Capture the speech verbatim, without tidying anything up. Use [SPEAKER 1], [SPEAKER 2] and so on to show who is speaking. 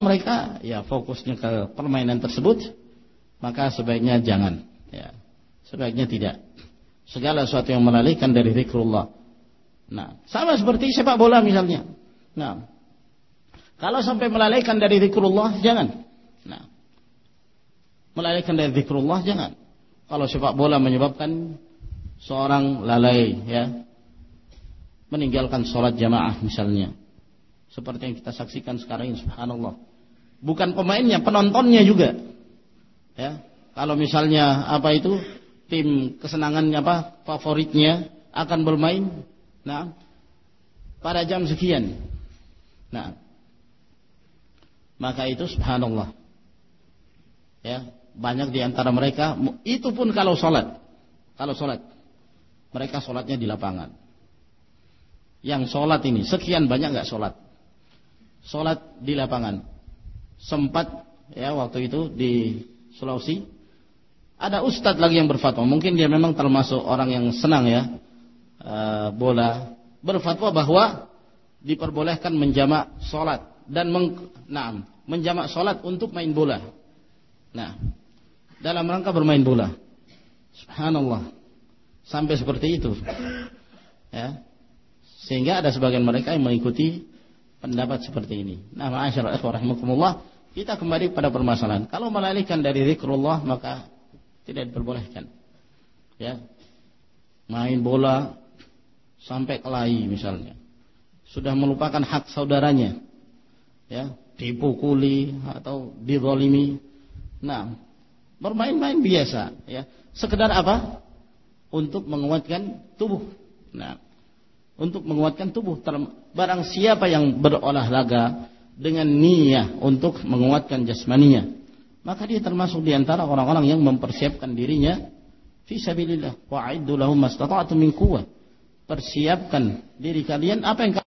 [SPEAKER 1] mereka ya fokusnya ke permainan tersebut, maka sebaiknya jangan, ya. Sebaiknya tidak. Segala sesuatu yang melalaikan dari zikrullah. Nah, sama seperti sepak bola misalnya. Nah, kalau sampai melalaikan dari zikrullah, jangan. Nah, melalaikan dari zikrullah, jangan. Kalau sepak bola menyebabkan seorang lalai, ya, meninggalkan sholat jamaah misalnya, seperti yang kita saksikan sekarang ini, subhanallah. Bukan pemainnya, penontonnya juga. Ya, kalau misalnya apa itu tim kesenangannya apa favoritnya akan bermain, nah, pada jam sekian, nah, maka itu subhanallah. Ya, banyak di antara mereka, itu pun kalau sholat, kalau sholat, mereka sholatnya di lapangan. Yang sholat ini sekian banyak nggak sholat, sholat di lapangan. Sempat ya waktu itu di Sulawesi ada ustadz lagi yang berfatwa, mungkin dia memang termasuk orang yang senang ya e, bola, berfatwa bahwa diperbolehkan menjamak sholat dan meng, nah, menjamak sholat untuk main bola. Nah, dalam rangka bermain bola, subhanallah, sampai seperti itu, ya, sehingga ada sebagian mereka yang mengikuti pendapat seperti ini. Nah, ma'asyiral ikhwah rahimakumullah, kita kembali pada permasalahan. Kalau melalaikan dari zikrullah, maka tidak diperbolehkan. Ya, main bola sampai kelahi misalnya, sudah melupakan hak saudaranya, ya, dipukuli atau dizalimi. Nah, bermain-main biasa, ya, sekedar apa? Untuk menguatkan tubuh. Nah, untuk menguatkan tubuh. Barang siapa yang berolahraga dengan niat untuk menguatkan jasmaninya, maka dia termasuk di antara orang-orang yang mempersiapkan dirinya fi sabilillah. Wa'iddu lahum mastata'tum min quwwah. Persiapkan diri kalian apa yang